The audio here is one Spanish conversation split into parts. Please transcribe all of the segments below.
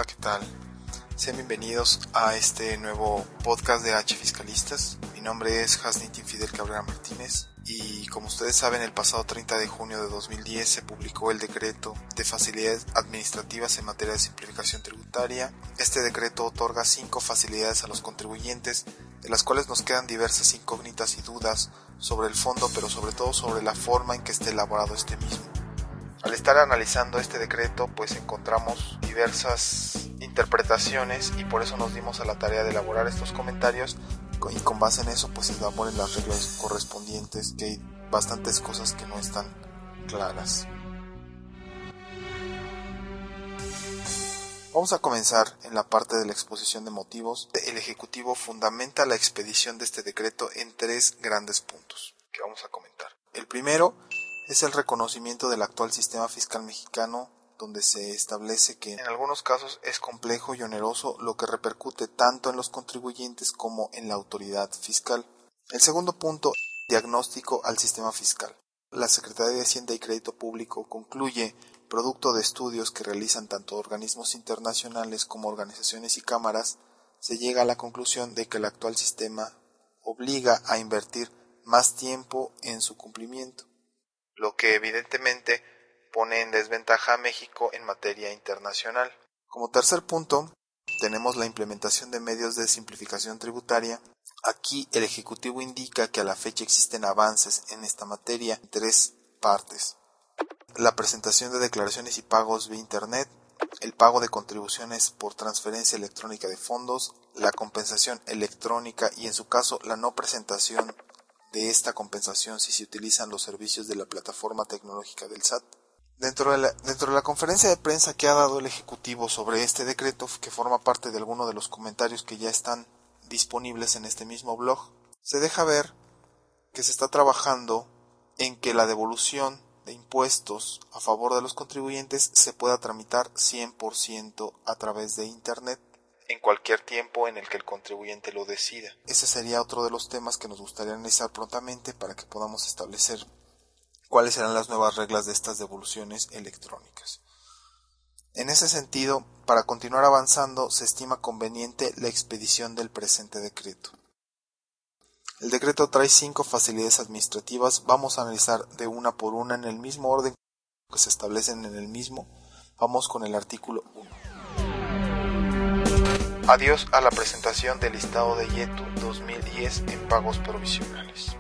¿qué tal? Sean bienvenidos a este nuevo podcast de H Fiscalistas. Mi nombre es Hasnit Infidel Cabrera Martínez y como ustedes saben, el pasado 30 de junio de 2010 se publicó el decreto de facilidades administrativas en materia de simplificación tributaria. Este decreto otorga 5 facilidades a los contribuyentes, de las cuales nos quedan diversas incógnitas y dudas sobre el fondo, pero sobre todo sobre la forma en que esté elaborado este mismo. Al estar analizando este decreto, pues encontramos diversas interpretaciones y por eso nos dimos a la tarea de elaborar estos comentarios y con base en eso pues elaboren las reglas correspondientes, que hay bastantes cosas que no están claras. Vamos a comenzar en la parte de la exposición de motivos. El Ejecutivo fundamenta la expedición de este decreto en 3 grandes puntos que vamos a comentar. El primero es el reconocimiento del actual sistema fiscal mexicano, donde se establece que en algunos casos es complejo y oneroso, lo que repercute tanto en los contribuyentes como en la autoridad fiscal. El segundo punto, diagnóstico al sistema fiscal. La Secretaría de Hacienda y Crédito Público concluye, producto de estudios que realizan tanto organismos internacionales como organizaciones y cámaras, se llega a la conclusión de que el actual sistema obliga a invertir más tiempo en su cumplimiento, lo que evidentemente pone en desventaja a México en materia internacional. Como tercer punto, tenemos la implementación de medios de simplificación tributaria. Aquí el Ejecutivo indica que a la fecha existen avances en esta materia en 3 partes. La presentación de declaraciones y pagos vía Internet, el pago de contribuciones por transferencia electrónica de fondos, la compensación electrónica y en su caso la no presentación de esta compensación si se utilizan los servicios de la plataforma tecnológica del SAT. Dentro de la conferencia de prensa que ha dado el Ejecutivo sobre este decreto, que forma parte de alguno de los comentarios que ya están disponibles en este mismo blog, se deja ver que se está trabajando en que la devolución de impuestos a favor de los contribuyentes se pueda tramitar 100% a través de Internet, en cualquier tiempo en el que el contribuyente lo decida. Ese sería otro de los temas que nos gustaría analizar prontamente para que podamos establecer cuáles serán las nuevas reglas de estas devoluciones electrónicas. En ese sentido, para continuar avanzando, se estima conveniente la expedición del presente decreto. El decreto trae 5 facilidades administrativas. Vamos a analizar de una por una en el mismo orden que se establecen en el mismo. Vamos con el artículo 1. Adiós a la presentación del listado de IETU 2010 en pagos provisionales.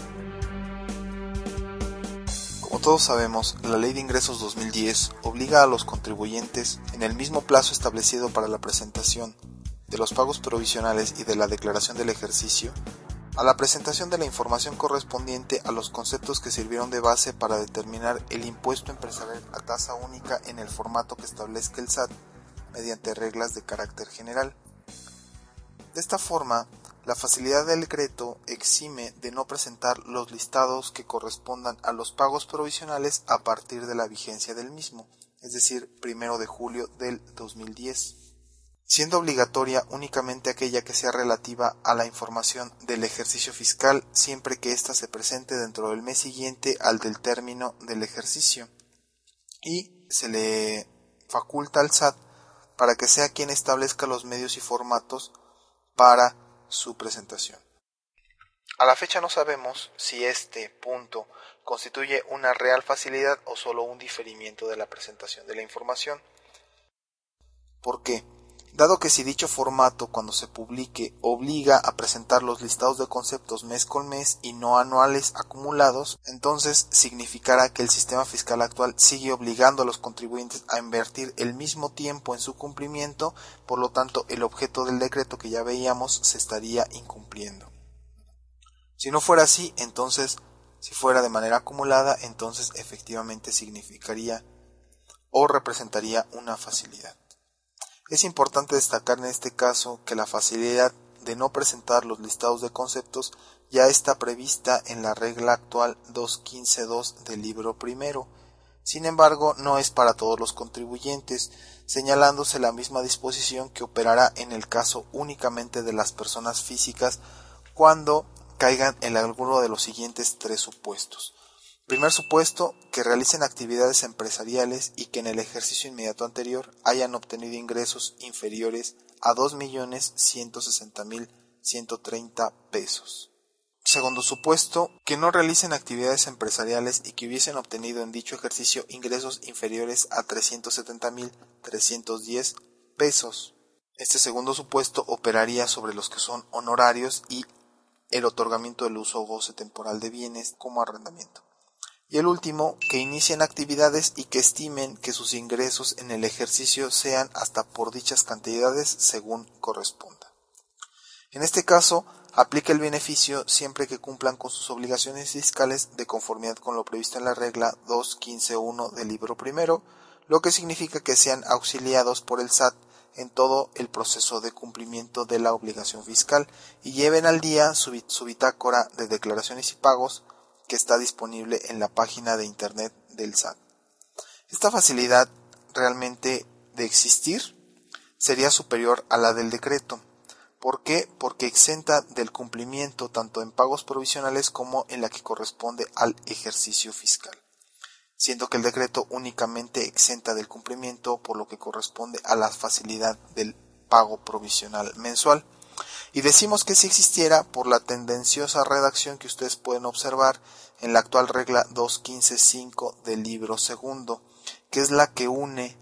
Como todos sabemos, la Ley de Ingresos 2010 obliga a los contribuyentes, en el mismo plazo establecido para la presentación de los pagos provisionales y de la declaración del ejercicio, a la presentación de la información correspondiente a los conceptos que sirvieron de base para determinar el impuesto empresarial a tasa única en el formato que establezca el SAT, mediante reglas de carácter general. De esta forma, la facilidad del decreto exime de no presentar los listados que correspondan a los pagos provisionales a partir de la vigencia del mismo, es decir, 1 de julio del 2010, siendo obligatoria únicamente aquella que sea relativa a la información del ejercicio fiscal, siempre que ésta se presente dentro del mes siguiente al del término del ejercicio, y se le faculta al SAT para que sea quien establezca los medios y formatos para su presentación. A la fecha no sabemos si este punto constituye una real facilidad o solo un diferimiento de la presentación de la información. ¿Por qué? Dado que si dicho formato, cuando se publique, obliga a presentar los listados de conceptos mes con mes y no anuales acumulados, entonces significará que el sistema fiscal actual sigue obligando a los contribuyentes a invertir el mismo tiempo en su cumplimiento, por lo tanto el objeto del decreto que ya veíamos se estaría incumpliendo. Si no fuera así, entonces, si fuera de manera acumulada, entonces efectivamente significaría o representaría una facilidad. Es importante destacar en este caso que la facilidad de no presentar los listados de conceptos ya está prevista en la regla actual 215.2 del libro primero. Sin embargo, no es para todos los contribuyentes, señalándose la misma disposición que operará en el caso únicamente de las personas físicas cuando caigan en alguno de los siguientes 3 supuestos. Primer supuesto, que realicen actividades empresariales y que en el ejercicio inmediato anterior hayan obtenido ingresos inferiores a 2.160.130 pesos. Segundo supuesto, que no realicen actividades empresariales y que hubiesen obtenido en dicho ejercicio ingresos inferiores a 370.310 pesos. Este segundo supuesto operaría sobre los que son honorarios y el otorgamiento del uso o goce temporal de bienes como arrendamiento. Y el último, que inicien actividades y que estimen que sus ingresos en el ejercicio sean hasta por dichas cantidades según corresponda. En este caso, aplica el beneficio siempre que cumplan con sus obligaciones fiscales de conformidad con lo previsto en la regla 2.15.1 del libro primero, lo que significa que sean auxiliados por el SAT en todo el proceso de cumplimiento de la obligación fiscal y lleven al día su bitácora de declaraciones y pagos que está disponible en la página de internet del SAT. Esta facilidad realmente de existir sería superior a la del decreto. ¿Por qué? Porque exenta del cumplimiento tanto en pagos provisionales como en la que corresponde al ejercicio fiscal, siendo que el decreto únicamente exenta del cumplimiento por lo que corresponde a la facilidad del pago provisional mensual. Y decimos que si existiera por la tendenciosa redacción que ustedes pueden observar en la actual regla 2.15.5 del libro segundo, que es la que une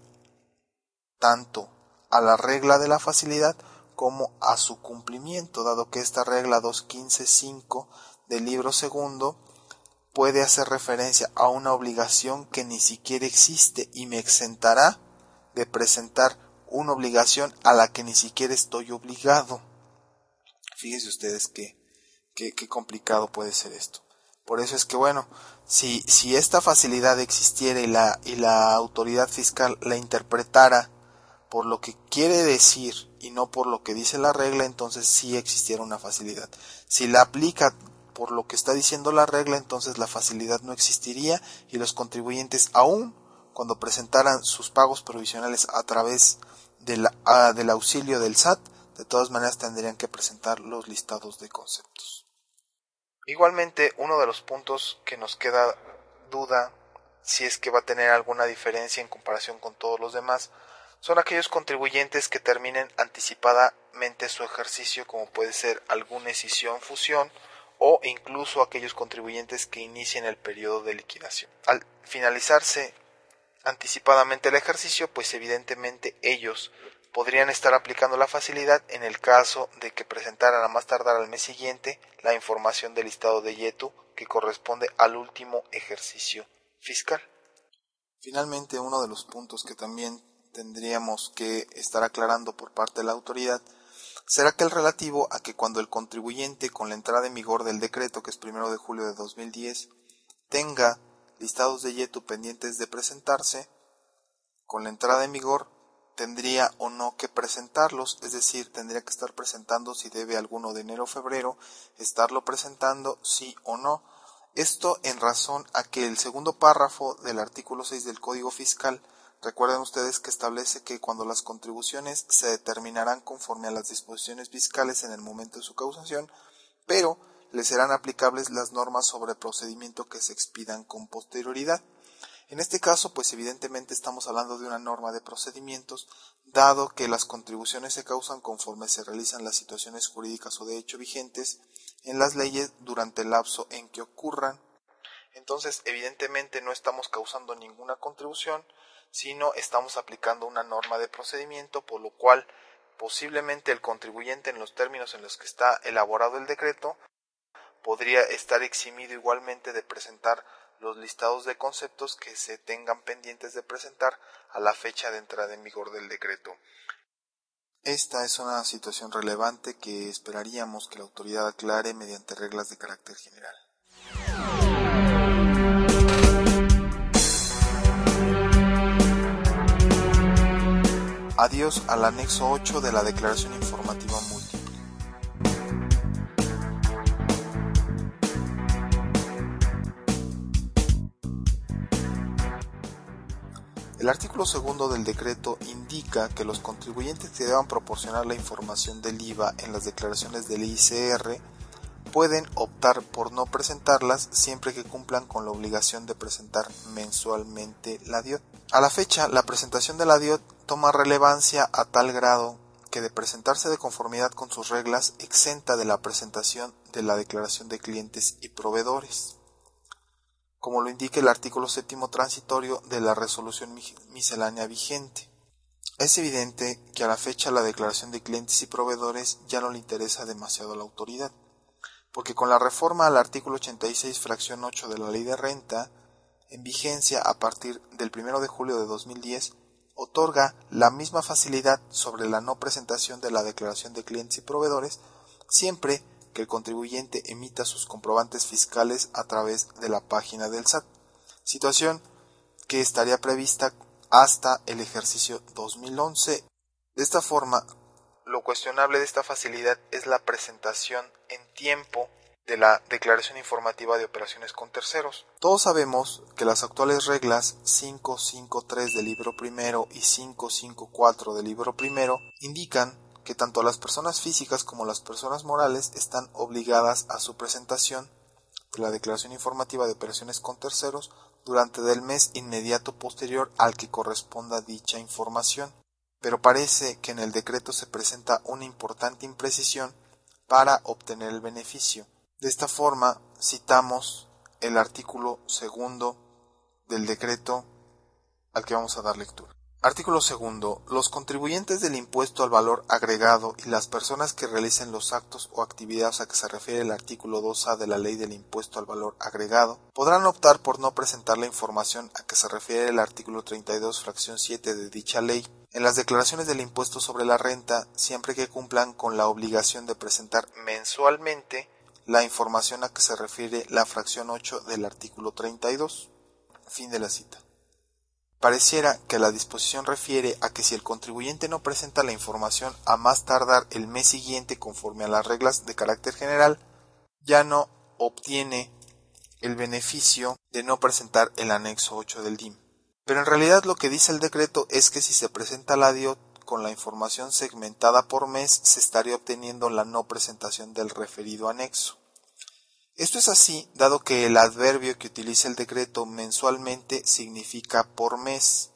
tanto a la regla de la facilidad como a su cumplimiento, dado que esta regla 2.15.5 del libro segundo puede hacer referencia a una obligación que ni siquiera existe y me exentará de presentar una obligación a la que ni siquiera estoy obligado. Fíjense ustedes qué complicado puede ser esto. Por eso es que si esta facilidad existiera y la autoridad fiscal la interpretara por lo que quiere decir y no por lo que dice la regla, entonces sí existiera una facilidad. Si la aplica por lo que está diciendo la regla, entonces la facilidad no existiría y los contribuyentes, aún cuando presentaran sus pagos provisionales a través del auxilio del SAT, de todas maneras tendrían que presentar los listados de conceptos. Igualmente, uno de los puntos que nos queda duda, si es que va a tener alguna diferencia en comparación con todos los demás, son aquellos contribuyentes que terminen anticipadamente su ejercicio, como puede ser alguna escisión, fusión, o incluso aquellos contribuyentes que inicien el periodo de liquidación. Al finalizarse anticipadamente el ejercicio, pues evidentemente ellos podrían estar aplicando la facilidad en el caso de que presentaran a más tardar al mes siguiente la información del listado de IETU que corresponde al último ejercicio fiscal. Finalmente, uno de los puntos que también tendríamos que estar aclarando por parte de la autoridad será que el relativo a que cuando el contribuyente con la entrada en vigor del decreto, que es 1 de julio de 2010, tenga listados de IETU pendientes de presentarse, con la entrada en vigor tendría o no que presentarlos, es decir, tendría que estar presentando si debe alguno de enero o febrero, estarlo presentando sí o no. Esto en razón a que el segundo párrafo del artículo 6 del Código Fiscal, recuerden ustedes que establece que cuando las contribuciones se determinarán conforme a las disposiciones fiscales en el momento de su causación, pero les serán aplicables las normas sobre procedimiento que se expidan con posterioridad. En este caso, pues evidentemente estamos hablando de una norma de procedimientos, dado que las contribuciones se causan conforme se realizan las situaciones jurídicas o de hecho vigentes en las leyes durante el lapso en que ocurran. Entonces, evidentemente no estamos causando ninguna contribución, sino estamos aplicando una norma de procedimiento, por lo cual posiblemente el contribuyente, en los términos en los que está elaborado el decreto, podría estar eximido igualmente de presentar los listados de conceptos que se tengan pendientes de presentar a la fecha de entrada en vigor del decreto. Esta es una situación relevante que esperaríamos que la autoridad aclare mediante reglas de carácter general. Adiós al anexo 8 de la Declaración Informativa Múltiple. El artículo 2 del decreto indica que los contribuyentes que deban proporcionar la información del IVA en las declaraciones del ICR pueden optar por no presentarlas siempre que cumplan con la obligación de presentar mensualmente la DIOT. A la fecha, la presentación de la DIOT toma relevancia a tal grado que de presentarse de conformidad con sus reglas exenta de la presentación de la declaración de clientes y proveedores, como lo indica el artículo 7º transitorio de la resolución miscelánea vigente. Es evidente que a la fecha la declaración de clientes y proveedores ya no le interesa demasiado a la autoridad, porque con la reforma al artículo 86 fracción 8 de la Ley de Renta, en vigencia a partir del 1 de julio de 2010, otorga la misma facilidad sobre la no presentación de la declaración de clientes y proveedores siempre que el contribuyente emita sus comprobantes fiscales a través de la página del SAT, situación que estaría prevista hasta el ejercicio 2011. De esta forma, lo cuestionable de esta facilidad es la presentación en tiempo de la declaración informativa de operaciones con terceros. Todos sabemos que las actuales reglas 553 del libro primero y 554 del libro primero indican que tanto las personas físicas como las personas morales están obligadas a su presentación de la declaración informativa de operaciones con terceros durante el mes inmediato posterior al que corresponda dicha información. Pero parece que en el decreto se presenta una importante imprecisión para obtener el beneficio. De esta forma, citamos el artículo 2 del decreto al que vamos a dar lectura. Artículo 2. Los contribuyentes del impuesto al valor agregado y las personas que realicen los actos o actividades a que se refiere el artículo 2A de la Ley del Impuesto al Valor Agregado podrán optar por no presentar la información a que se refiere el artículo 32 fracción 7 de dicha ley en las declaraciones del impuesto sobre la renta siempre que cumplan con la obligación de presentar mensualmente la información a que se refiere la fracción 8 del artículo 32. Fin de la cita. Pareciera que la disposición refiere a que si el contribuyente no presenta la información a más tardar el mes siguiente conforme a las reglas de carácter general, ya no obtiene el beneficio de no presentar el anexo 8 del DIM. Pero en realidad lo que dice el decreto es que si se presenta la DIOT con la información segmentada por mes, se estaría obteniendo la no presentación del referido anexo. Esto es así, dado que el adverbio que utiliza el decreto mensualmente significa por mes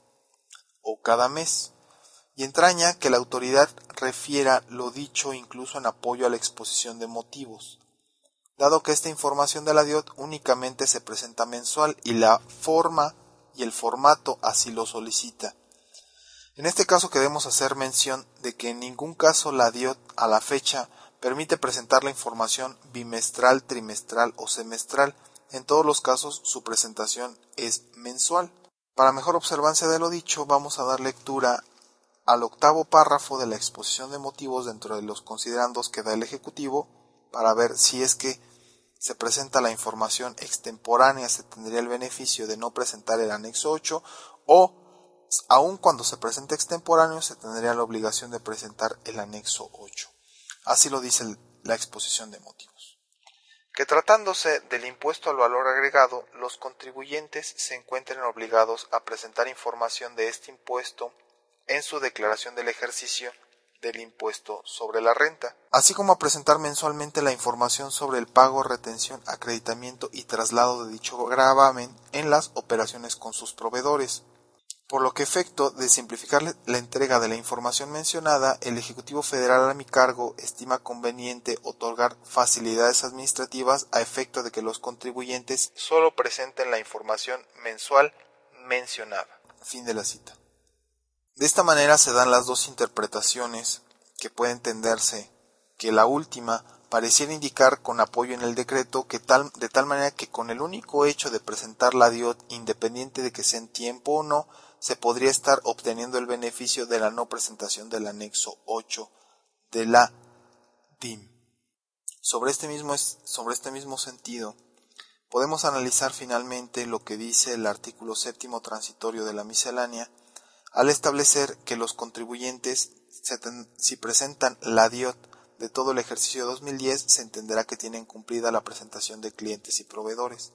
o cada mes, y entraña que la autoridad refiera lo dicho incluso en apoyo a la exposición de motivos, dado que esta información de la DIOT únicamente se presenta mensual y la forma y el formato así lo solicita. En este caso queremos hacer mención de que en ningún caso la DIOT a la fecha permite presentar la información bimestral, trimestral o semestral. En todos los casos su presentación es mensual. Para mejor observancia de lo dicho, vamos a dar lectura al 8º párrafo de la exposición de motivos dentro de los considerandos que da el Ejecutivo para ver si es que se presenta la información extemporánea se tendría el beneficio de no presentar el anexo 8 o aun cuando se presente extemporáneo se tendría la obligación de presentar el anexo 8. Así lo dice la exposición de motivos. Que tratándose del impuesto al valor agregado, los contribuyentes se encuentren obligados a presentar información de este impuesto en su declaración del ejercicio del impuesto sobre la renta, así como a presentar mensualmente la información sobre el pago, retención, acreditamiento y traslado de dicho gravamen en las operaciones con sus proveedores. Por lo que efecto de simplificar la entrega de la información mencionada, el Ejecutivo Federal a mi cargo estima conveniente otorgar facilidades administrativas a efecto de que los contribuyentes solo presenten la información mensual mencionada. Fin de la cita. De esta manera se dan las dos interpretaciones que puede entenderse que la última pareciera indicar con apoyo en el decreto que de tal manera que con el único hecho de presentar la DIOT, independiente de que sea en tiempo o no, se podría estar obteniendo el beneficio de la no presentación del anexo 8 de la DIM. Sobre este mismo sentido, podemos analizar finalmente lo que dice el artículo 7º transitorio de la miscelánea, al establecer que los contribuyentes, si presentan la DIOT de todo el ejercicio 2010, se entenderá que tienen cumplida la presentación de clientes y proveedores.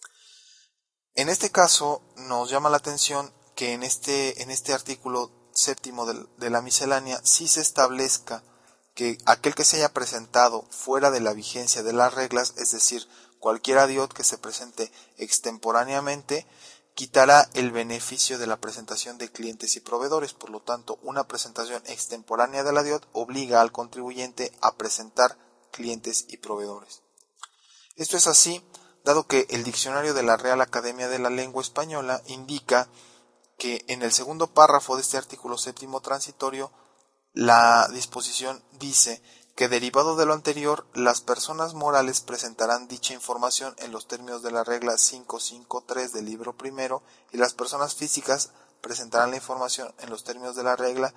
En este caso, nos llama la atención que en este artículo 7º de la miscelánea sí se establezca que aquel que se haya presentado fuera de la vigencia de las reglas, es decir, cualquier adiot que se presente extemporáneamente, quitará el beneficio de la presentación de clientes y proveedores. Por lo tanto, una presentación extemporánea de la adiot obliga al contribuyente a presentar clientes y proveedores. Esto es así, dado que el diccionario de la Real Academia de la Lengua Española indica que en el segundo párrafo de este artículo séptimo transitorio, la disposición dice que derivado de lo anterior, las personas morales presentarán dicha información en los términos de la regla 553 del libro primero y las personas físicas presentarán la información en los términos de la regla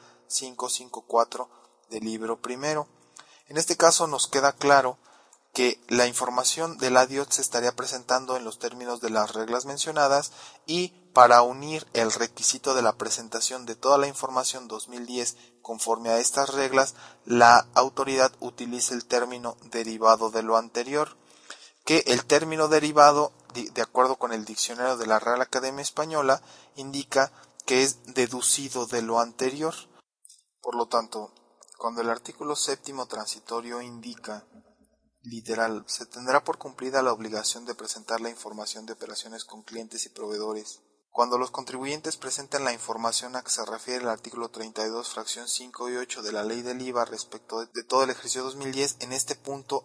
554 del libro primero. En este caso nos queda claro que la información del adiot se estaría presentando en los términos de las reglas mencionadas y para unir el requisito de la presentación de toda la información 2010 conforme a estas reglas, la autoridad utiliza el término derivado de lo anterior, que el término derivado, de acuerdo con el diccionario de la Real Academia Española, indica que es deducido de lo anterior. Por lo tanto, cuando el artículo séptimo transitorio indica literal, se tendrá por cumplida la obligación de presentar la información de operaciones con clientes y proveedores. Cuando los contribuyentes presenten la información a que se refiere el artículo 32, fracción 5 y 8 de la Ley del IVA respecto de todo el ejercicio 2010, en este punto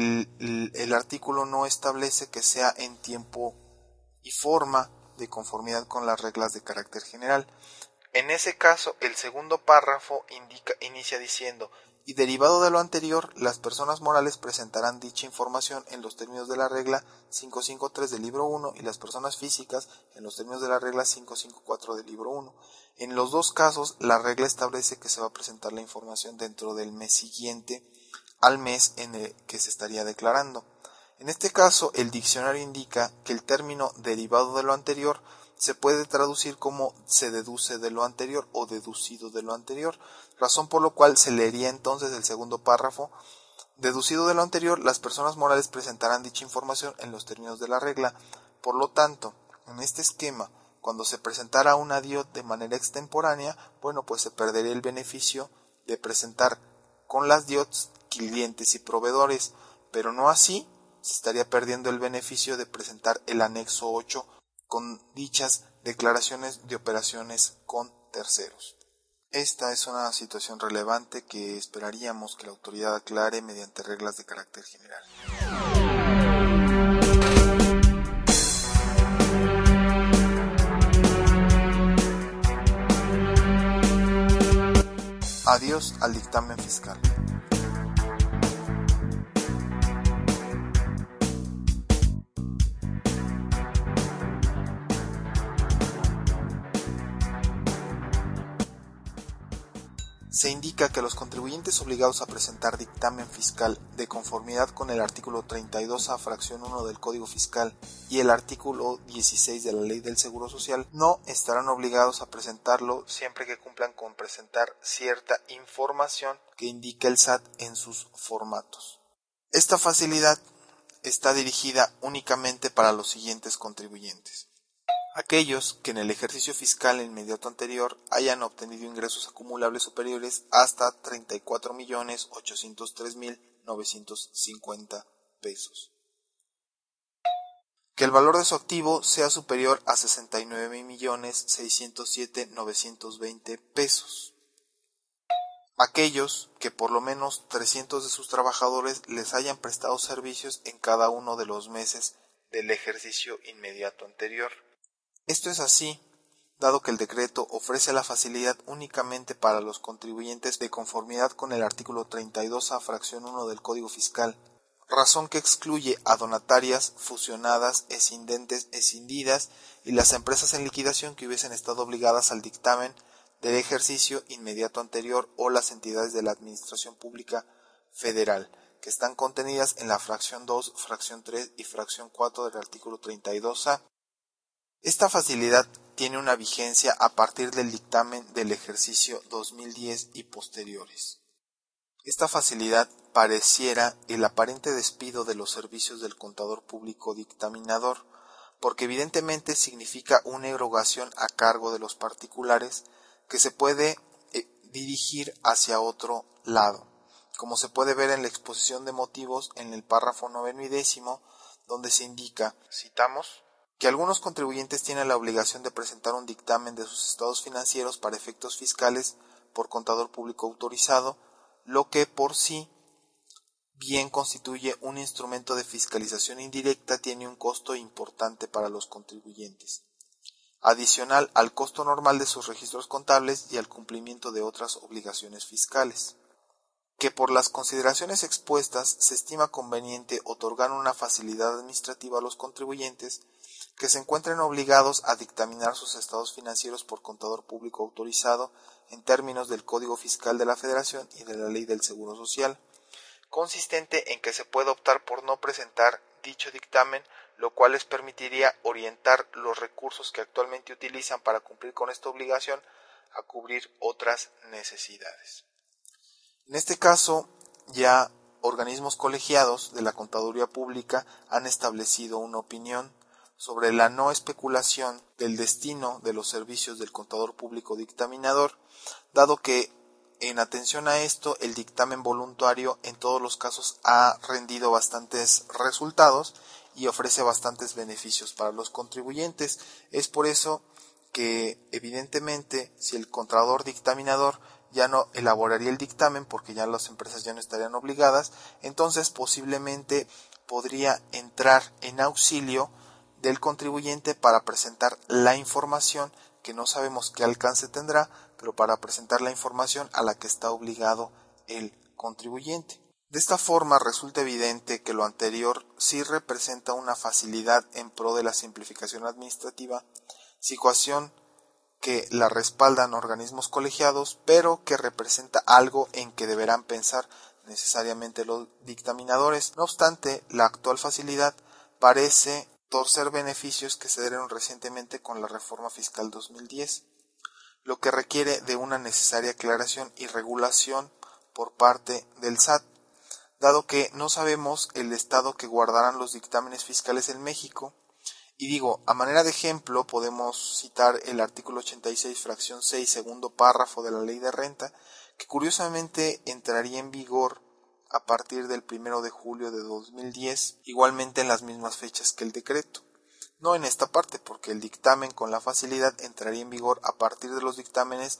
el artículo no establece que sea en tiempo y forma de conformidad con las reglas de carácter general. En ese caso, el segundo párrafo inicia diciendo: y derivado de lo anterior, las personas morales presentarán dicha información en los términos de la regla 553 del libro 1 y las personas físicas en los términos de la regla 554 del libro 1. En los dos casos, la regla establece que se va a presentar la información dentro del mes siguiente al mes en el que se estaría declarando. En este caso, el diccionario indica que el término derivado de lo anterior se puede traducir como se deduce de lo anterior o deducido de lo anterior, razón por lo cual se leería entonces el segundo párrafo: deducido de lo anterior, las personas morales presentarán dicha información en los términos de la regla. Por lo tanto, en este esquema, cuando se presentara un adiot de manera extemporánea, pues se perdería el beneficio de presentar con las diots clientes y proveedores, pero no así, se estaría perdiendo el beneficio de presentar el anexo 8 con dichas declaraciones de operaciones con terceros. Esta es una situación relevante que esperaríamos que la autoridad aclare mediante reglas de carácter general. Adiós al dictamen fiscal. Se indica que los contribuyentes obligados a presentar dictamen fiscal de conformidad con el artículo 32A fracción 1 del Código Fiscal y el artículo 16 de la Ley del Seguro Social no estarán obligados a presentarlo siempre que cumplan con presentar cierta información que indique el SAT en sus formatos. Esta facilidad está dirigida únicamente para los siguientes contribuyentes: aquellos que en el ejercicio fiscal inmediato anterior hayan obtenido ingresos acumulables superiores hasta 34.803.950 pesos. Que el valor de su activo sea superior a 69.607.920 pesos. Aquellos que por lo menos 300 de sus trabajadores les hayan prestado servicios en cada uno de los meses del ejercicio inmediato anterior. Esto es así, dado que el decreto ofrece la facilidad únicamente para los contribuyentes de conformidad con el artículo 32A fracción 1 del Código Fiscal, razón que excluye a donatarias, fusionadas, escindentes, escindidas y las empresas en liquidación que hubiesen estado obligadas al dictamen del ejercicio inmediato anterior o las entidades de la Administración Pública Federal, que están contenidas en la fracción 2, fracción 3 y fracción 4 del artículo 32A. Esta facilidad tiene una vigencia a partir del dictamen del ejercicio 2010 y posteriores. Esta facilidad pareciera el aparente despido de los servicios del contador público dictaminador, porque evidentemente significa una erogación a cargo de los particulares que se puede dirigir hacia otro lado. como se puede ver en la exposición de motivos en el párrafo 9 y 10, donde se indica, citamos, que algunos contribuyentes tienen la obligación de presentar un dictamen de sus estados financieros para efectos fiscales por contador público autorizado, lo que por sí bien constituye un instrumento de fiscalización indirecta, tiene un costo importante para los contribuyentes, adicional al costo normal de sus registros contables y al cumplimiento de otras obligaciones fiscales. Que por las consideraciones expuestas se estima conveniente otorgar una facilidad administrativa a los contribuyentes que se encuentren obligados a dictaminar sus estados financieros por contador público autorizado en términos del Código Fiscal de la Federación y de la Ley del Seguro Social, consistente en que se puede optar por no presentar dicho dictamen, lo cual les permitiría orientar los recursos que actualmente utilizan para cumplir con esta obligación a cubrir otras necesidades. En este caso, ya organismos colegiados de la Contaduría Pública han establecido una opinión sobre la no especulación del destino de los servicios del contador público dictaminador, dado que en atención a esto el dictamen voluntario en todos los casos ha rendido bastantes resultados y ofrece bastantes beneficios para los contribuyentes. Es por eso que evidentemente si el contador dictaminador ya no elaboraría el dictamen porque ya las empresas ya no estarían obligadas, entonces posiblemente podría entrar en auxilio del contribuyente para presentar la información que no sabemos qué alcance tendrá, pero para presentar la información a la que está obligado el contribuyente. De esta forma resulta evidente que lo anterior sí representa una facilidad en pro de la simplificación administrativa, situación que la respaldan organismos colegiados, pero que representa algo en que deberán pensar necesariamente los dictaminadores. No obstante, la actual facilidad parece torcer beneficios que se dieron recientemente con la reforma fiscal 2010, lo que requiere de una necesaria aclaración y regulación por parte del SAT, dado que no sabemos el estado que guardarán los dictámenes fiscales en México. Y digo, a manera de ejemplo podemos citar el artículo 86, fracción 6, segundo párrafo de la Ley de Renta, que curiosamente entraría en vigor a partir del 1 de julio de 2010, igualmente en las mismas fechas que el decreto. No en esta parte, porque el dictamen con la facilidad entraría en vigor a partir de los dictámenes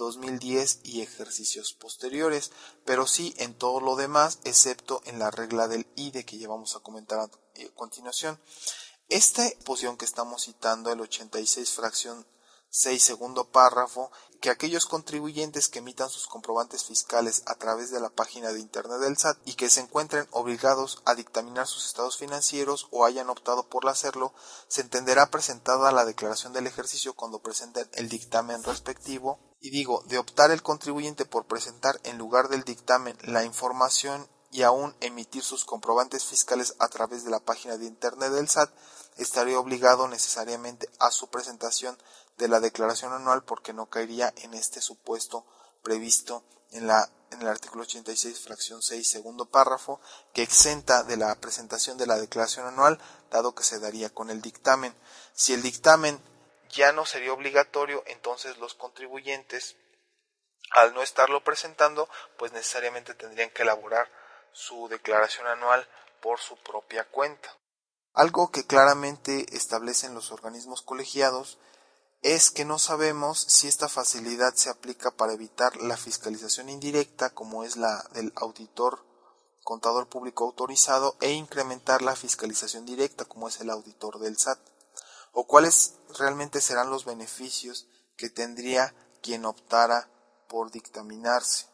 2010 y ejercicios posteriores, pero sí en todo lo demás, excepto en la regla del IDE que ya vamos a comentar a continuación. Esta posición que estamos citando, el 86 fracción 6 segundo párrafo, que aquellos contribuyentes que emitan sus comprobantes fiscales a través de la página de internet del SAT y que se encuentren obligados a dictaminar sus estados financieros o hayan optado por hacerlo, se entenderá presentada la declaración del ejercicio cuando presenten el dictamen respectivo. Y digo, de optar el contribuyente por presentar en lugar del dictamen la información y aún emitir sus comprobantes fiscales a través de la página de internet del SAT, estaría obligado necesariamente a su presentación de la declaración anual porque no caería en este supuesto previsto en el artículo 86 fracción 6 segundo párrafo, que exenta de la presentación de la declaración anual, dado que se daría con el dictamen. Si el dictamen ya no sería obligatorio, entonces los contribuyentes, al no estarlo presentando, pues necesariamente tendrían que elaborar su declaración anual por su propia cuenta. Algo que claramente establecen los organismos colegiados es que no sabemos si esta facilidad se aplica para evitar la fiscalización indirecta, como es la del auditor contador público autorizado, e incrementar la fiscalización directa, como es el auditor del SAT, o cuáles realmente serán los beneficios que tendría quien optara por dictaminarse.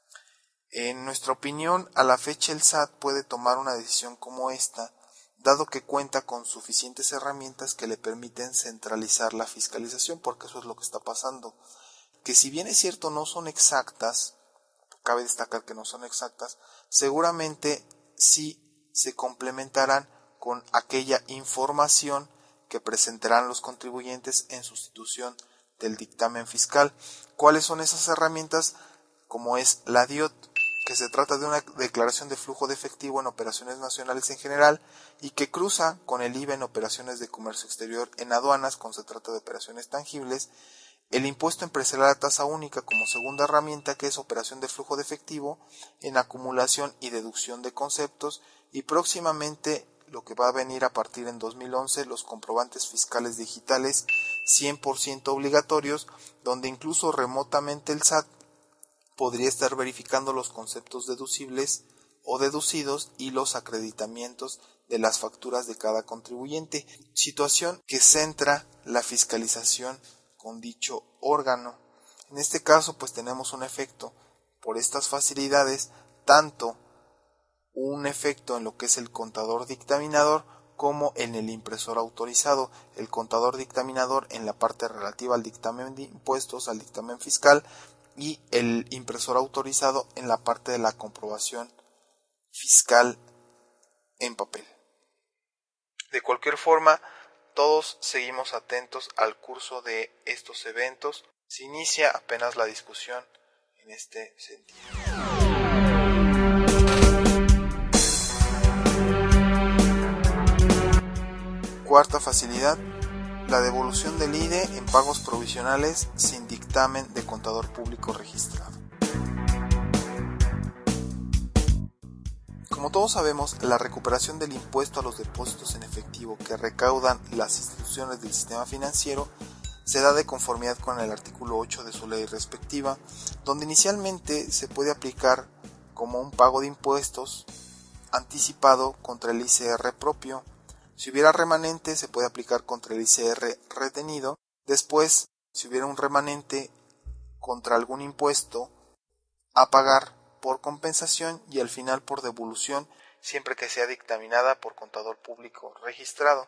En nuestra opinión, a la fecha el SAT puede tomar una decisión como esta, dado que cuenta con suficientes herramientas que le permiten centralizar la fiscalización, porque eso es lo que está pasando. Que si bien es cierto no son exactas, cabe destacar que no son exactas, seguramente sí se complementarán con aquella información que presentarán los contribuyentes en sustitución del dictamen fiscal. ¿Cuáles son esas herramientas? Como es la DIOT, que se trata de una declaración de flujo de efectivo en operaciones nacionales en general y que cruza con el IVA en operaciones de comercio exterior en aduanas cuando se trata de operaciones tangibles, el impuesto empresarial a tasa única como segunda herramienta, que es operación de flujo de efectivo en acumulación y deducción de conceptos, y próximamente lo que va a venir a partir en 2011, los comprobantes fiscales digitales 100% obligatorios, donde incluso remotamente el SAT podría estar verificando los conceptos deducibles o deducidos y los acreditamientos de las facturas de cada contribuyente, situación que centra la fiscalización con dicho órgano. En este caso, pues tenemos un efecto por estas facilidades, tanto un efecto en lo que es el contador dictaminador como en el impresor autorizado. El contador dictaminador en la parte relativa al dictamen de impuestos, al dictamen fiscal, y el impresor autorizado en la parte de la comprobación fiscal en papel. De cualquier forma, todos seguimos atentos al curso de estos eventos. Se inicia apenas la discusión en este sentido. Cuarta facilidad, la devolución del IDE en pagos provisionales sin dictamen de contador público registrado. Como todos sabemos, la recuperación del impuesto a los depósitos en efectivo que recaudan las instituciones del sistema financiero se da de conformidad con el artículo 8 de su ley respectiva, donde inicialmente se puede aplicar como un pago de impuestos anticipado contra el ICR propio. Si hubiera remanente, se puede aplicar contra el ICR retenido. Después, si hubiera un remanente, contra algún impuesto a pagar por compensación, y al final por devolución, siempre que sea dictaminada por contador público registrado.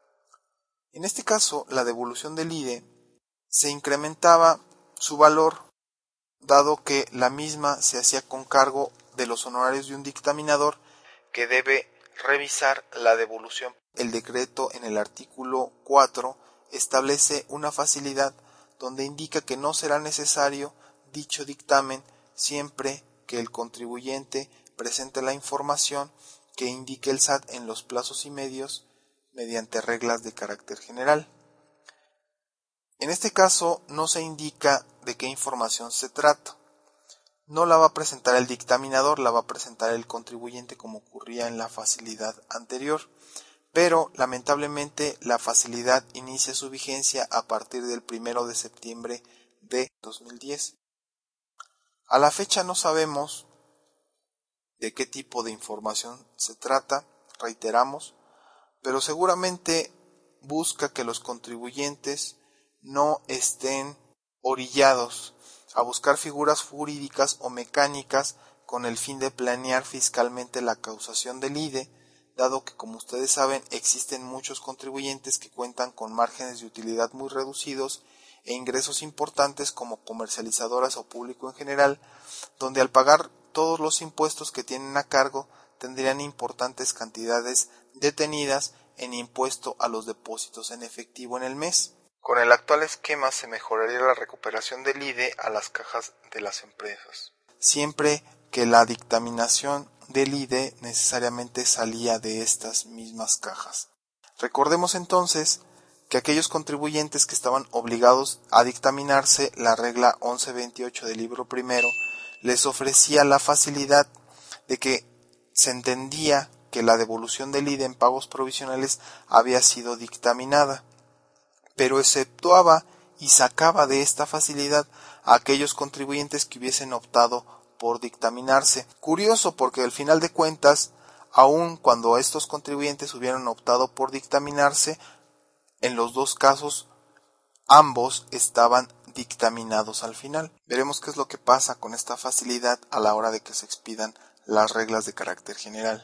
En este caso, la devolución del IDE se incrementaba su valor, dado que la misma se hacía con cargo de los honorarios de un dictaminador que debe revisar la devolución. El decreto en el artículo 4 establece una facilidad donde indica que no será necesario dicho dictamen siempre que el contribuyente presente la información que indique el SAT en los plazos y medios mediante reglas de carácter general. En este caso no se indica de qué información se trata. No la va a presentar el dictaminador, la va a presentar el contribuyente como ocurría en la facilidad anterior, pero lamentablemente la facilidad inicia su vigencia a partir del 1 de septiembre de 2010. A la fecha no sabemos de qué tipo de información se trata, reiteramos, pero seguramente busca que los contribuyentes no estén orillados a buscar figuras jurídicas o mecánicas con el fin de planear fiscalmente la causación del IDE, dado que, como ustedes saben, existen muchos contribuyentes que cuentan con márgenes de utilidad muy reducidos e ingresos importantes como comercializadoras o público en general, donde al pagar todos los impuestos que tienen a cargo tendrían importantes cantidades detenidas en impuesto a los depósitos en efectivo en el mes. Con el actual esquema se mejoraría la recuperación del IDE a las cajas de las empresas, siempre que la dictaminación del IDE necesariamente salía de estas mismas cajas. Recordemos entonces que aquellos contribuyentes que estaban obligados a dictaminarse, la regla 1128 del libro primero les ofrecía la facilidad de que se entendía que la devolución del IDE en pagos provisionales había sido dictaminada, pero exceptuaba y sacaba de esta facilidad a aquellos contribuyentes que hubiesen optado por dictaminarse. Curioso, porque al final de cuentas, aun cuando estos contribuyentes hubieran optado por dictaminarse, en los dos casos ambos estaban dictaminados al final. Veremos qué es lo que pasa con esta facilidad a la hora de que se expidan las reglas de carácter general.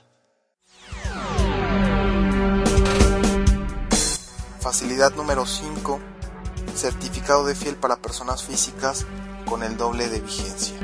Facilidad número 5. Certificado de fiel para personas físicas con el doble de vigencia.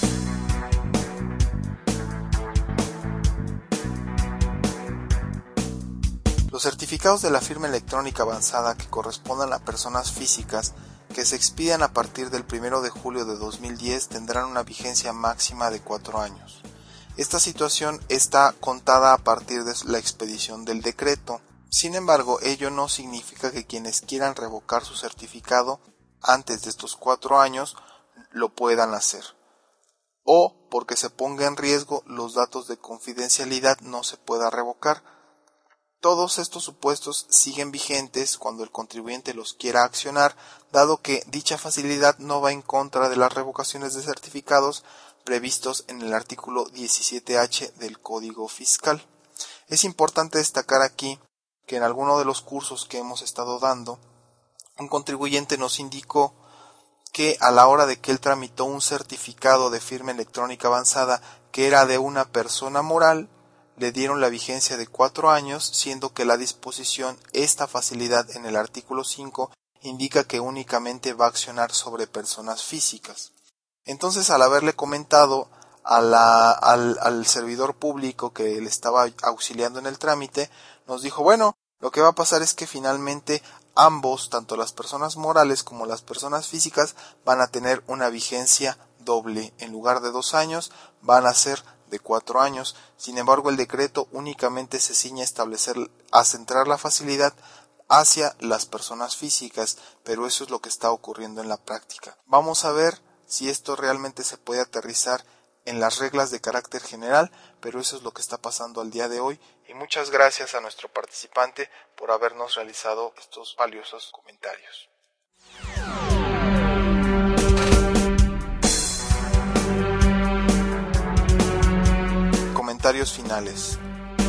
Los certificados de la firma electrónica avanzada que correspondan a personas físicas que se expidan a partir del 1 de julio de 2010 tendrán una vigencia máxima de 4 años. Esta situación está contada a partir de la expedición del decreto. Sin embargo, ello no significa que quienes quieran revocar su certificado antes de estos 4 años lo puedan hacer, o porque se ponga en riesgo los datos de confidencialidad no se pueda revocar. Todos estos supuestos siguen vigentes cuando el contribuyente los quiera accionar, dado que dicha facilidad no va en contra de las revocaciones de certificados previstos en el artículo 17H del Código Fiscal. Es importante destacar aquí que en alguno de los cursos que hemos estado dando, un contribuyente nos indicó que a la hora de que él tramitó un certificado de firma electrónica avanzada que era de una persona moral, le dieron la vigencia de 4 años, siendo que la disposición, esta facilidad en el artículo 5, indica que únicamente va a accionar sobre personas físicas. Entonces, al haberle comentado al servidor público que le estaba auxiliando en el trámite, nos dijo, bueno, lo que va a pasar es que finalmente ambos, tanto las personas morales como las personas físicas, van a tener una vigencia doble. En lugar de 2 años, van a ser de 4 años. Sin embargo, el decreto únicamente se ciñe a centrar la facilidad hacia las personas físicas, pero eso es lo que está ocurriendo en la práctica. Vamos a ver si esto realmente se puede aterrizar en las reglas de carácter general, pero eso es lo que está pasando al día de hoy, y muchas gracias a nuestro participante por habernos realizado estos valiosos comentarios. Comentarios finales.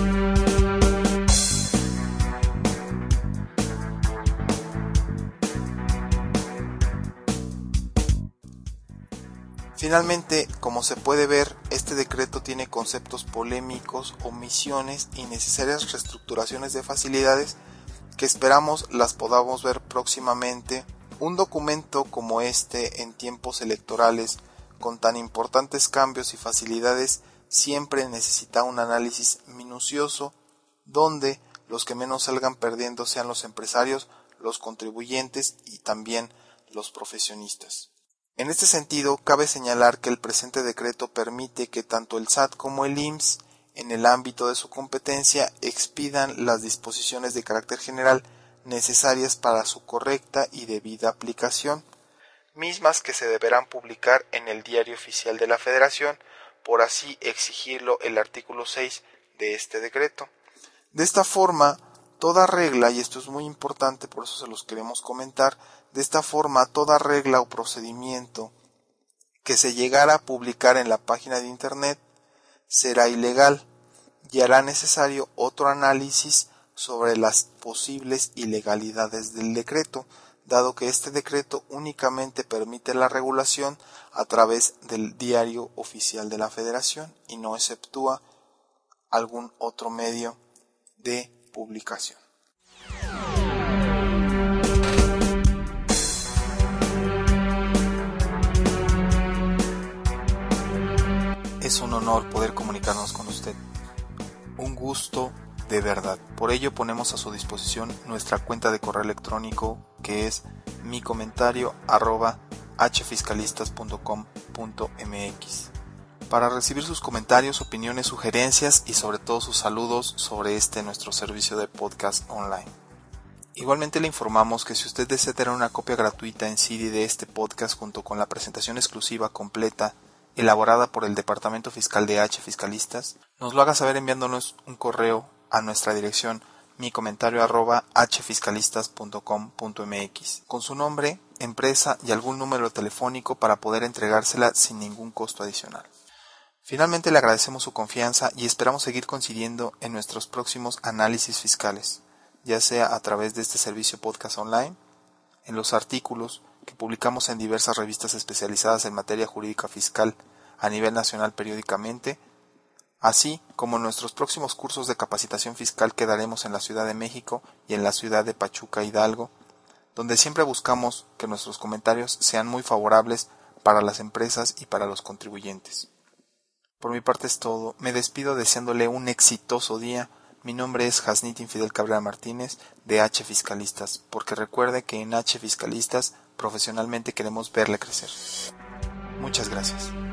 Finalmente, como se puede ver, este decreto tiene conceptos polémicos, omisiones y necesarias reestructuraciones de facilidades que esperamos las podamos ver próximamente. Un documento como este en tiempos electorales, con tan importantes cambios y facilidades, siempre necesita un análisis minucioso, donde los que menos salgan perdiendo sean los empresarios, los contribuyentes y también los profesionistas. En este sentido, cabe señalar que el presente decreto permite que tanto el SAT como el IMSS, en el ámbito de su competencia, expidan las disposiciones de carácter general necesarias para su correcta y debida aplicación, mismas que se deberán publicar en el Diario Oficial de la Federación, por así exigirlo el artículo 6 de este decreto. De esta forma, toda regla, y esto es muy importante, por eso se los queremos comentar, de esta forma toda regla o procedimiento que se llegara a publicar en la página de internet será ilegal y hará necesario otro análisis sobre las posibles ilegalidades del decreto, dado que este decreto únicamente permite la regulación a través del Diario Oficial de la Federación y no exceptúa algún otro medio de publicación. Es un honor poder comunicarnos con usted. Un gusto de verdad. Por ello ponemos a su disposición nuestra cuenta de correo electrónico, que es micomentario@hfiscalistas.com.mx, para recibir sus comentarios, opiniones, sugerencias y sobre todo sus saludos sobre nuestro servicio de podcast online. Igualmente le informamos que si usted desea tener una copia gratuita en CD de este podcast junto con la presentación exclusiva completa elaborada por el Departamento Fiscal de H Fiscalistas, nos lo haga saber enviándonos un correo a nuestra dirección micomentario@hfiscalistas.com.mx con su nombre, empresa y algún número telefónico para poder entregársela sin ningún costo adicional. Finalmente le agradecemos su confianza y esperamos seguir coincidiendo en nuestros próximos análisis fiscales, ya sea a través de este servicio podcast online, en los artículos que publicamos en diversas revistas especializadas en materia jurídica fiscal a nivel nacional periódicamente, así como en nuestros próximos cursos de capacitación fiscal que daremos en la Ciudad de México y en la ciudad de Pachuca, Hidalgo, donde siempre buscamos que nuestros comentarios sean muy favorables para las empresas y para los contribuyentes. Por mi parte es todo. Me despido deseándole un exitoso día. Mi nombre es Jasnit Infidel Cabrera Martínez de H Fiscalistas, porque recuerde que en H Fiscalistas profesionalmente queremos verle crecer. Muchas gracias.